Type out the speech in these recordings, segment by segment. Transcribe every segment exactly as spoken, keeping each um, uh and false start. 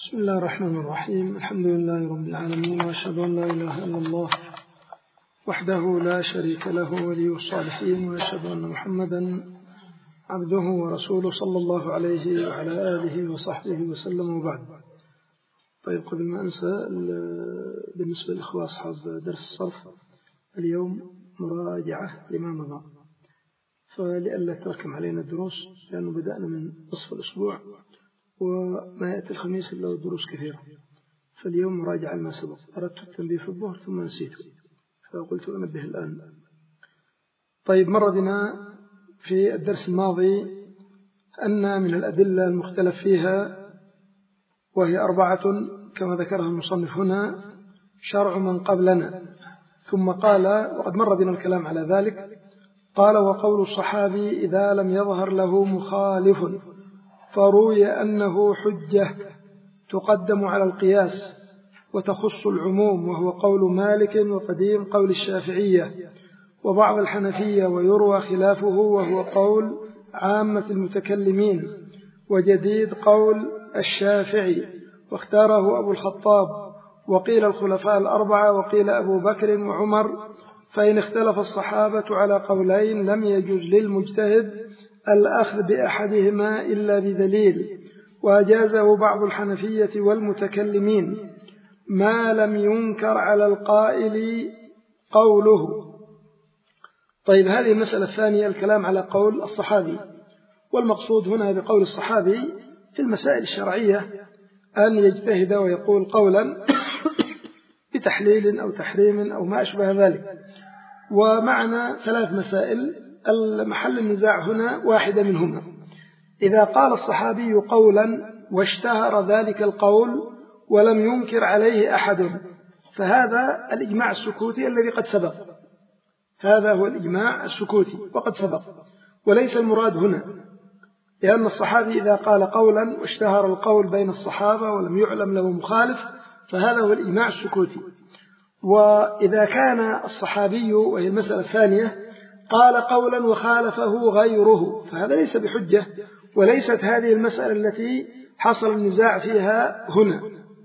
بسم الله الرحمن الرحيم. الحمد لله رب العالمين، وأشهد أن لا إله إلا الله وحده لا شريك له ولي الصالحين، وأشهد أن محمدا عبده ورسوله صلى الله عليه وعلى آله وصحبه وسلم، وبعد. طيب، قبل ما أنسى، بالنسبة للإخوة أصحاب درس الصرف، اليوم مراجعة لما مضى، فلئلا تركم علينا الدروس، لأنه بدأنا من نصف الأسبوع وما يأتي الخميس إلا دروس كثيرة، فاليوم مراجعة لما سبق. أردت التنبيه في الظهر ثم نسيته، فقلت أنبه الآن. طيب، مر بنا في الدرس الماضي أن من الأدلة المختلف فيها، وهي أربعة كما ذكرها المصنف هنا، شرع من قبلنا. ثم قال، وقد مر بنا الكلام على ذلك، قال: وقول الصحابي إذا لم يظهر له مخالف فروي أنه حجة تقدم على القياس وتخص العموم، وهو قول مالك وقديم قول الشافعية وبعض الحنفية، ويروى خلافه وهو قول عامة المتكلمين، وجديد قول الشافعي، واختاره أبو الخطاب، وقيل الخلفاء الأربعة، وقيل أبو بكر وعمر. فإن اختلف الصحابة على قولين لم يجوز للمجتهد الأخذ بأحدهما إلا بدليل، وأجازه بعض الحنفية والمتكلمين ما لم ينكر على القائل قوله. طيب، هذه المسألة الثانية، الكلام على قول الصحابي. والمقصود هنا بقول الصحابي في المسائل الشرعية أن يجتهد ويقول قولا بتحليل أو تحريم أو ما أشبه ذلك. ومعنا ثلاث مسائل، المحل النزاع هنا واحدة منهما. إذا قال الصحابي قولا واشتهر ذلك القول ولم ينكر عليه أحد، فهذا الإجماع السكوتي الذي قد سبق، هذا هو الإجماع السكوتي وقد سبق، وليس المراد هنا، لأن الصحابي إذا قال قولا واشتهر القول بين الصحابة ولم يعلم له مخالف، فهذا هو الإجماع السكوتي. وإذا كان الصحابي، وهي المسألة الثانية، قال قولا وخالفه غيره، فهذا ليس بحجة، وليست هذه المسألة التي حصل النزاع فيها هنا.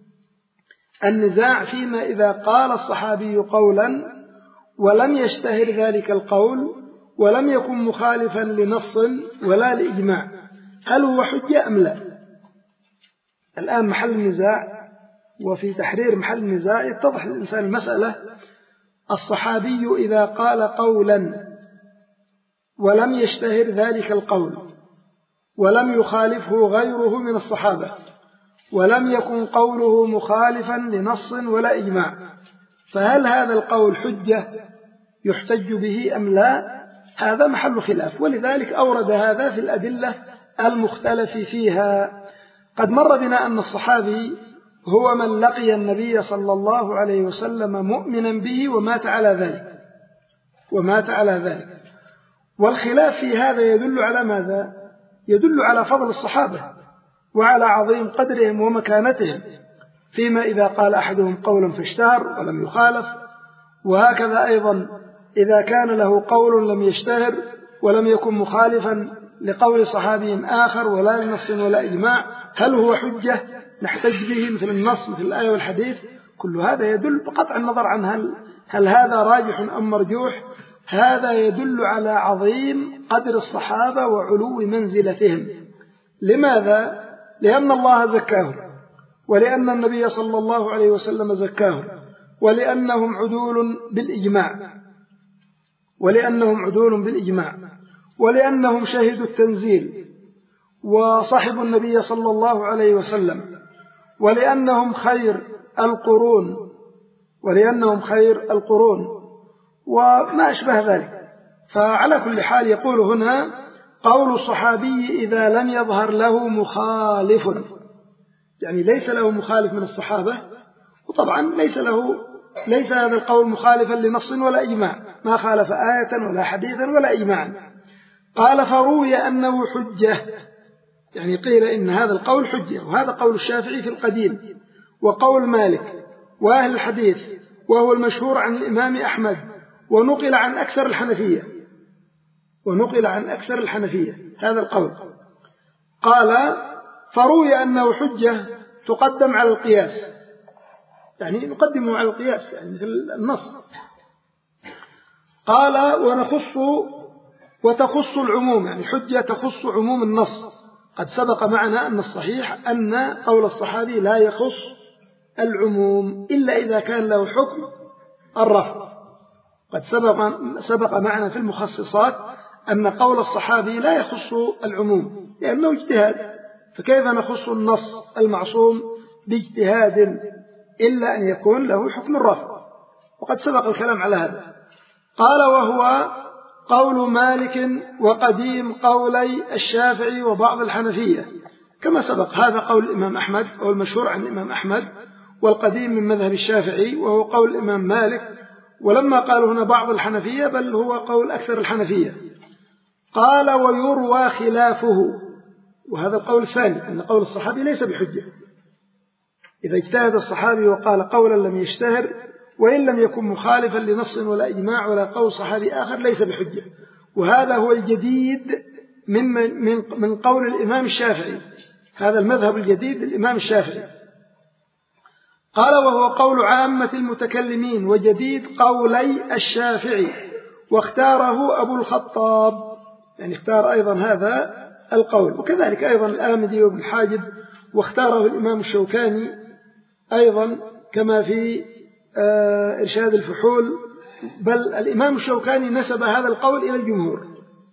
النزاع فيما إذا قال الصحابي قولا ولم يشتهر ذلك القول ولم يكن مخالفا لنص ولا لإجماع، هل هو حجة أم لا؟ الآن محل النزاع، وفي تحرير محل النزاع يتضح للإنسان المسألة. الصحابي إذا قال قولا ولم يشتهر ذلك القول ولم يخالفه غيره من الصحابة ولم يكن قوله مخالفا لنص ولا إجماع، فهل هذا القول حجة يحتج به أم لا؟ هذا محل خلاف، ولذلك أورد هذا في الأدلة المختلف فيها. قد مر بنا أن الصحابي هو من لقي النبي صلى الله عليه وسلم مؤمنا به ومات على ذلك ومات على ذلك والخلاف في هذا يدل على ماذا؟ يدل على فضل الصحابة وعلى عظيم قدرهم ومكانتهم، فيما إذا قال أحدهم قولا فاشتهر ولم يخالف، وهكذا أيضا إذا كان له قول لم يشتهر ولم يكن مخالفا لقول صحابي آخر ولا لنص ولا إجماع، هل هو حجة نحتج به مثل النص مثل الآية والحديث؟ كل هذا يدل بقطع النظر عن هل, هل هذا راجح أم مرجوح، هذا يدل على عظيم قدر الصحابة وعلو منزلتهم. لماذا؟ لأن الله زكاهم، ولأن النبي صلى الله عليه وسلم زكاهم، ولأنهم عدول بالإجماع ولأنهم عدول بالإجماع ولأنهم شهدوا التنزيل وصحبوا النبي صلى الله عليه وسلم، ولأنهم خير القرون ولأنهم خير القرون وما أشبه ذلك. فعلى كل حال يقول هنا قول الصحابي إذا لم يظهر له مخالف، يعني ليس له مخالف من الصحابة، وطبعا ليس له ليس هذا القول مخالفا لنص ولا إجماع، ما خالف آية ولا حديثا ولا إجماعا. قال فروي أنه حجة، يعني قيل إن هذا القول حجة، وهذا قول الشافعي في القديم وقول مالك وأهل الحديث، وهو المشهور عن الإمام أحمد، ونقل عن أكثر الحنفية ونقل عن أكثر الحنفية هذا القول. قال فروي أنه حجة تقدم على القياس، يعني نقدمه على القياس يعني مثل النص. قال ونخص وتخص العموم، يعني حجة تخص عموم النص. قد سبق معنا أن الصحيح أن قول الصحابي لا يخص العموم إلا إذا كان له حكم الرفع. قد سبق, سبق معنا في المخصصات أن قول الصحابي لا يخص العموم لأنه اجتهاد، فكيف نخص النص المعصوم باجتهاد إلا أن يكون له حكم الرفع، وقد سبق الكلام على هذا. قال وهو قول مالك وقديم قولي الشافعي وبعض الحنفية، كما سبق هذا قول الإمام أحمد أو المشهور عن الإمام أحمد، والقديم من مذهب الشافعي وهو قول الإمام مالك، ولما قالوا هنا بعض الحنفية بل هو قول أكثر الحنفية. قال ويروى خلافه، وهذا القول الثاني أن قول الصحابي ليس بحجة. إذا اجتهد الصحابي وقال قولا لم يشتهر وإن لم يكن مخالفا لنص ولا إجماع ولا قول صحابي آخر ليس بحجة، وهذا هو الجديد من, من, من قول الإمام الشافعي، هذا المذهب الجديد للإمام الشافعي. قال وهو قول عامة المتكلمين وجديد قولي الشافعي، واختاره أبو الخطاب، يعني اختار أيضا هذا القول، وكذلك أيضا الآمدي وابن حاجب، واختاره الإمام الشوكاني أيضا كما في إرشاد الفحول، بل الإمام الشوكاني نسب هذا القول إلى الجمهور.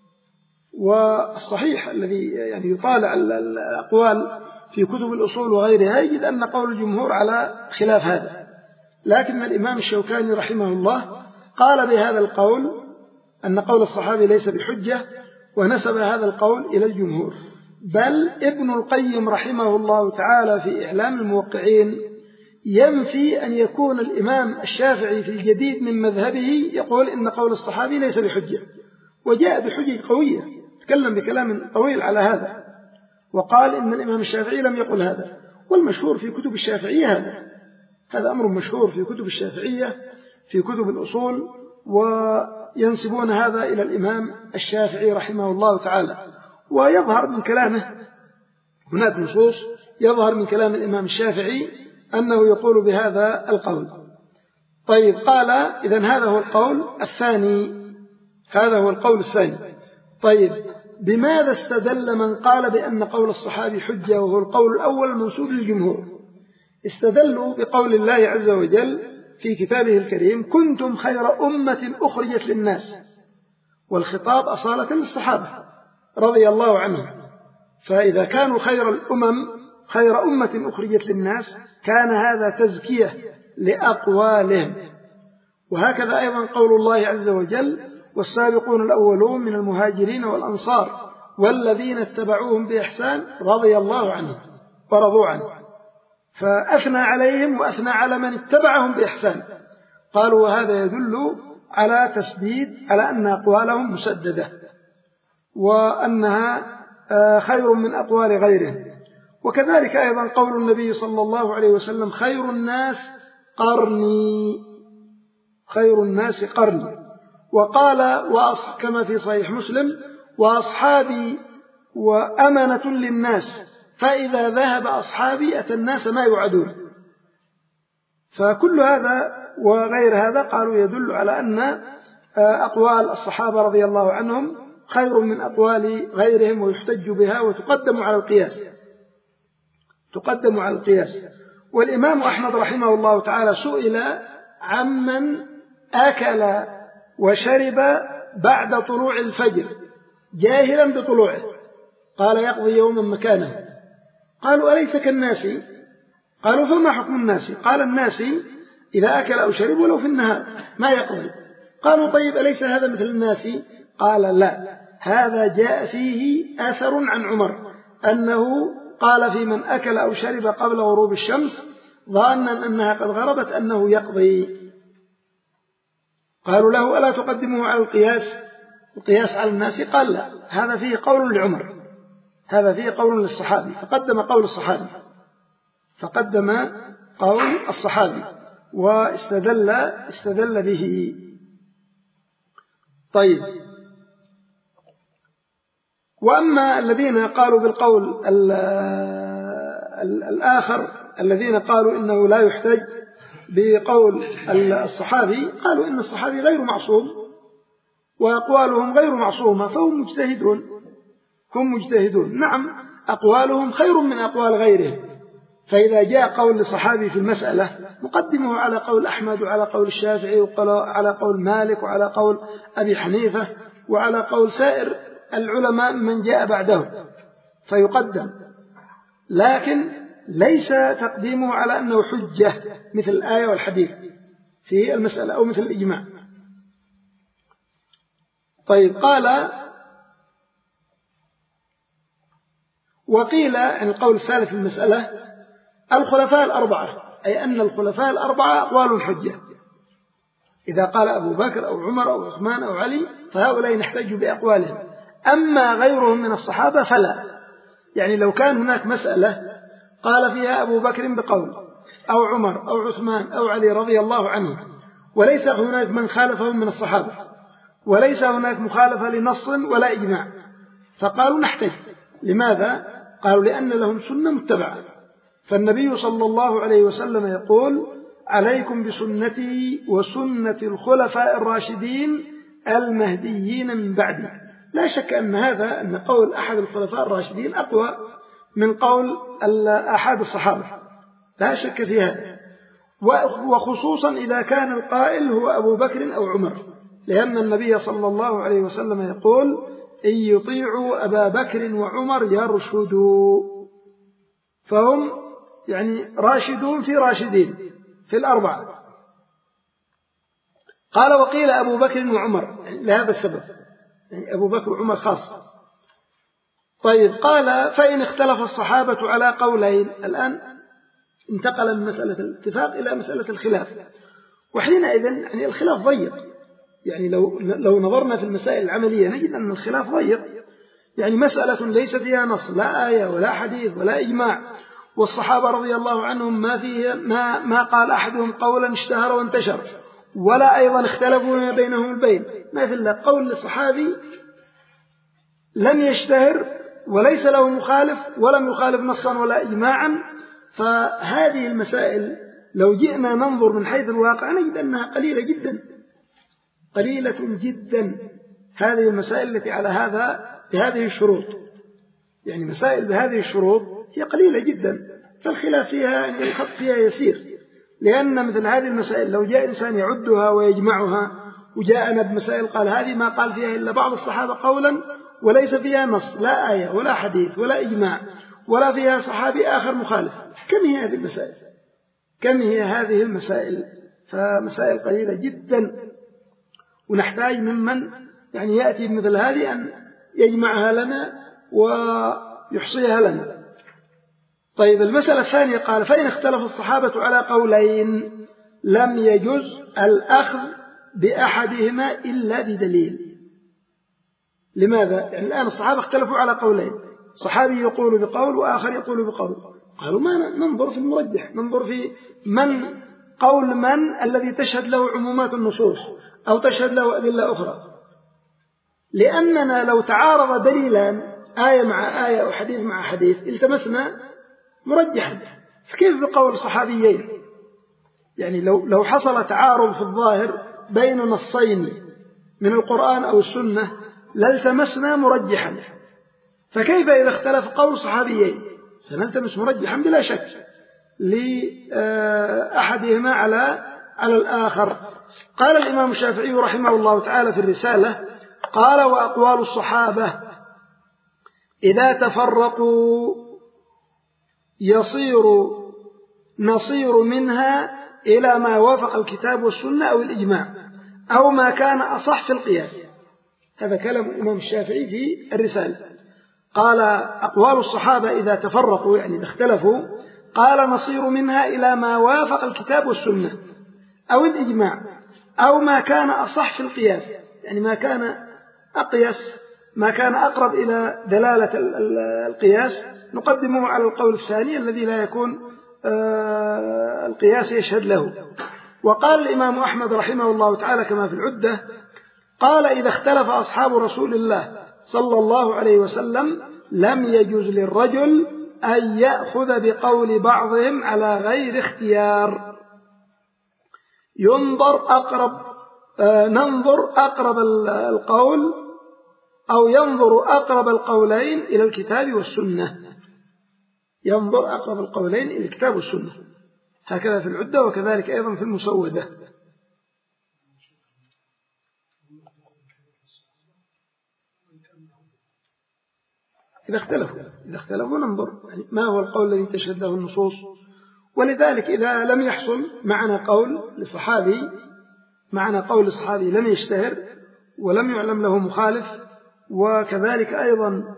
والصحيح الذي يعني يطالع الأقوال في كتب الأصول وغيرها يجد أن قول الجمهور على خلاف هذا، لكن الإمام الشوكاني رحمه الله قال بهذا القول أن قول الصحابي ليس بحجة، ونسب هذا القول إلى الجمهور. بل ابن القيم رحمه الله تعالى في إعلام الموقعين ينفي أن يكون الإمام الشافعي في الجديد من مذهبه يقول إن قول الصحابي ليس بحجة، وجاء بحجة قوية، تكلم بكلام طويل على هذا، وقال إن الإمام الشافعي لم يقل هذا. والمشهور في كتب الشافعية هذا هذا أمر مشهور في كتب الشافعية في كتب الأصول، وينسبون هذا إلى الإمام الشافعي رحمه الله تعالى. ويظهر من كلامه هناك نصوص يظهر من كلام الإمام الشافعي أنه يقول بهذا القول. طيب قال إذن هذا هو القول الثاني، هذا هو القول الثاني. طيب بماذا استدل من قال بأن قول الصحابي حجة وهو القول الأول المنسوب للجمهور؟ استدلوا بقول الله عز وجل في كتابه الكريم كنتم خير أمة أخرجت للناس، والخطاب أصالة للصحابة رضي الله عنهم، فإذا كانوا خير الأمم خير أمة أخرجت للناس كان هذا تزكية لأقوالهم. وهكذا أيضا قول الله عز وجل والسابقون الأولون من المهاجرين والأنصار والذين اتبعوهم بإحسان رضي الله عنهم ورضوا عنه، فأثنى عليهم وأثنى على من اتبعهم بإحسان. قالوا وهذا يدل على تسديد على أن أقوالهم مسددة وأنها خير من أقوال غيرهم. وكذلك أيضا قول النبي صلى الله عليه وسلم خير الناس قرني، خير الناس قرني. وقال كما في صحيح مسلم وأصحابي وأمنة للناس فإذا ذهب أصحابي أتى الناس ما يوعدون. فكل هذا وغير هذا قالوا يدل على أن أقوال الصحابة رضي الله عنهم خير من أقوال غيرهم ويحتج بها وتقدم على القياس تقدم على القياس. والإمام أحمد رحمه الله تعالى سئل عمن أكل وشرب بعد طلوع الفجر جاهلا بطلوعه، قال يقضي يوما مكانه. قالوا أليس كالناس؟ قالوا فما حكم الناس؟ قال الناس إذا أكل أو شرب ولو في النهار ما يقضي. قالوا طيب أليس هذا مثل الناس؟ قال لا، هذا جاء فيه أثر عن عمر أنه قال في من أكل أو شرب قبل غروب الشمس ظانا أنها قد غربت أنه يقضي. قالوا له ألا تقدمه على القياس القياس على الناس؟ قال لا، هذا فيه قول لعمر، هذا فيه قول للصحابي، فقدم قول الصحابي فقدم قول الصحابي واستدل استدل به. طيب وأما الذين قالوا بالقول الآخر الذين قالوا إنه لا يحتج بقول الصحابي قالوا إن الصحابي غير معصوم وأقوالهم غير معصومة فهم مجتهدون هم مجتهدون. نعم أقوالهم خير من أقوال غيرهم، فإذا جاء قول لصحابي في المسألة نقدمه على قول أحمد وعلى قول الشافعي وعلى قول مالك وعلى قول أبي حنيفة وعلى قول سائر العلماء من جاء بعده فيقدم، لكن ليس تقديمه على أنه حجة مثل الآية والحديث في المسألة أو مثل الإجماع. طيب قال وقيل عن القول الثالث في المسألة الخلفاء الأربعة، أي أن الخلفاء الأربعة أقوال حجة، إذا قال أبو بكر أو عمر أو عثمان أو علي فهؤلاء نحتج بأقوالهم، أما غيرهم من الصحابة فلا. يعني لو كان هناك مسألة قال فيها أبو بكر بقول أو عمر أو عثمان أو علي رضي الله عنهم وليس هناك من خالفهم من الصحابة وليس هناك مخالفة لنص ولا إجماع فقالوا نحتج. لماذا؟ قالوا لأن لهم سنة متبعة، فالنبي صلى الله عليه وسلم يقول عليكم بسنتي وسنة الخلفاء الراشدين المهديين من بعدي. لا شك أن هذا أن قول أحد الخلفاء الراشدين أقوى من قول أحد الصحابة، لا شك في هذا، وخصوصا إذا كان القائل هو أبو بكر أو عمر، لأن النبي صلى الله عليه وسلم يقول إن يطيعوا أبا بكر وعمر يرشدوا، فهم يعني راشدون في راشدين في الأربعة. قال وقيل أبو بكر وعمر يعني لهذا السبب، يعني أبو بكر وعمر خاصة. طيب قال فإن اختلف الصحابة على قولين، الآن انتقل من مسألة الاتفاق إلى مسألة الخلاف، وحينئذ يعني الخلاف ضيق، يعني لو لو نظرنا في المسائل العملية نجد أن الخلاف ضيق، يعني مسألة ليس فيها نص لا آية ولا حديث ولا إجماع، والصحابة رضي الله عنهم ما فيه ما ما قال أحدهم قولا اشتهر وانتشر ولا أيضا اختلفوا ما بينهم البين، ما في إلا قول للصحابي لم يشتهر وليس له مخالف ولم يخالف نصا ولا إجماعا. فهذه المسائل لو جئنا ننظر من حيث الواقع نجد أنها قليلة جدا قليلة جدا، هذه المسائل التي على هذا بهذه الشروط، يعني مسائل بهذه الشروط هي قليلة جدا، فالخلاف فيها يعني الخط فيها يسير، لأن مثل هذه المسائل لو جاء إنسان يعدها ويجمعها وجاءنا بمسائل قال هذه ما قال فيها إلا بعض الصحابة قولا وليس فيها نص لا آية ولا حديث ولا إجماع ولا فيها صحابي آخر مخالف، كم هي هذه المسائل؟ كم هي هذه المسائل؟ فمسائل قليلة جدا، ونحتاج ممن يعني يأتي بمثل هذه أن يجمعها لنا ويحصيها لنا. طيب المسألة الثانية قال فإن اختلف الصحابة على قولين لم يجز الأخذ بأحدهما إلا بدليل. لماذا؟ يعني الآن الصحابة اختلفوا على قولين، صحابي يقول بقول وآخر يقول بقول، قالوا ما ننظر في المرجح، ننظر في من قول من الذي تشهد له عمومات النصوص أو تشهد له أدلة أخرى، لأننا لو تعارض دليلان آية مع آية أو حديث مع حديث التمسنا مرجحا، فكيف بقول صحابيين؟ يعني لو لو حصل تعارض في الظاهر بين نصين من القرآن أو السنة لالتمسنا مرجحا، فكيف إذا اختلف قول صحابيين؟ سنلتمس مرجحا بلا شك لأحدهما على على الآخر. قال الإمام الشافعي رحمه الله تعالى في الرسالة قال وأقوال الصحابة إذا تفرقوا يصير نصير منها إلى ما وافق الكتاب والسنة أو الإجماع أو ما كان أصح في القياس. هذا كلام الإمام الشافعي في الرسالة. قال أقوال الصحابة إذا تفرقوا يعني إذا اختلفوا قال نصير منها إلى ما وافق الكتاب والسنة أو الإجماع أو ما كان أصح في القياس، يعني ما كان أقيس ما كان أقرب إلى دلالة القياس نقدمه على القول الثاني الذي لا يكون القياس يشهد له. وقال الإمام أحمد رحمه الله تعالى كما في العدة قال إذا اختلف أصحاب رسول الله صلى الله عليه وسلم لم يجوز للرجل أن يأخذ بقول بعضهم على غير اختيار. ينظر أقرب آه ننظر أقرب القول أو ينظر أقرب القولين إلى الكتاب والسنة. ينظر أقرب القولين إلى الكتاب والسنة، هكذا في العدة وكذلك أيضا في المسودة. إذا اختلفوا إذا اختلفوا ننظر يعني ما هو القول الذي تشهد له النصوص. ولذلك إذا لم يحصل معنا قول لصحابي معنا قول الصحابي لم يشتهر ولم يعلم له مخالف، وكذلك أيضا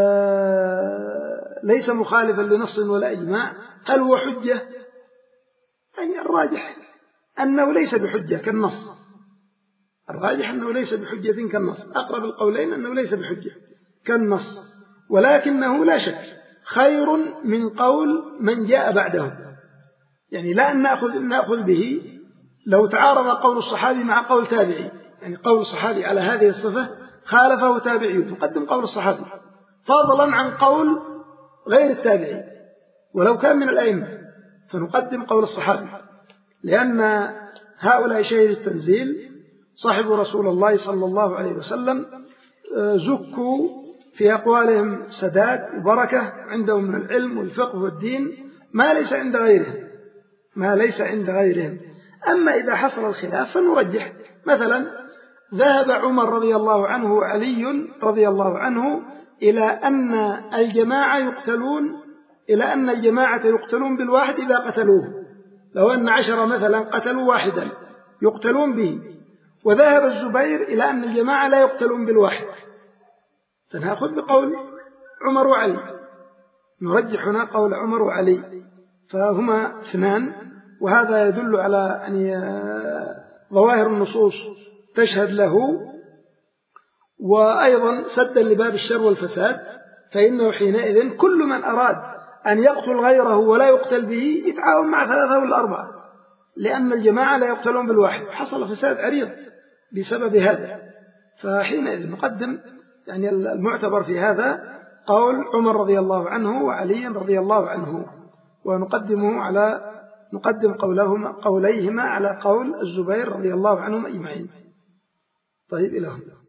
آه ليس مخالفا لنص ولا إجماع، هل هو حجة؟ يعني الراجح أنه ليس بحجة كالنص. الراجح أنه ليس بحجة كالنص. أقرب القولين أنه ليس بحجة كالنص، ولكنه لا شك خير من قول من جاء بعده. يعني لا أن نأخذ, نأخذ به لو تعارض قول الصحابي مع قول تابعي، يعني قول الصحابي على هذه الصفة خالفه تابعي، نقدم قول الصحابي فضلا عن قول غير التابعي ولو كان من الأئمة، فنقدم قول الصحابي، لأن هؤلاء شهدوا التنزيل صاحب رسول الله صلى الله عليه وسلم، زكوا في أقوالهم سداد وبركة، عندهم من العلم والفقه والدين ما ليس عند غيرهم ما ليس عند غيرهم. أما إذا حصل الخلاف فنرجح. مثلا ذهب عمر رضي الله عنه وعلي رضي الله عنه إلى أن الجماعة يقتلون إلى أن الجماعة يقتلون بالواحد إذا قتلوه، لو أن عشرة مثلا قتلوا واحدا يقتلون به، وذهب الزبير إلى أن الجماعة لا يقتلون بالواحد، فنأخذ بقول عمر وعلي، نرجح هنا قول عمر وعلي، فهما اثنان، وهذا يدل على أن ظواهر النصوص تشهد له، وأيضا سدا لباب الشر والفساد، فإنه حينئذ كل من أراد أن يقتل غيره ولا يقتل به يتعاون مع ثلاثة ولا أربعة، لأن الجماعة لا يقتلون بالواحد، حصل فساد عريض بسبب هذا. فحينئذ نقدم يعني المعتبر في هذا قول عمر رضي الله عنه وعلي رضي الله عنه، ونقدمه على نقدم قولهما قوليهما على قول الزبير رضي الله عنهم أجمعين. طيب إلى هنا.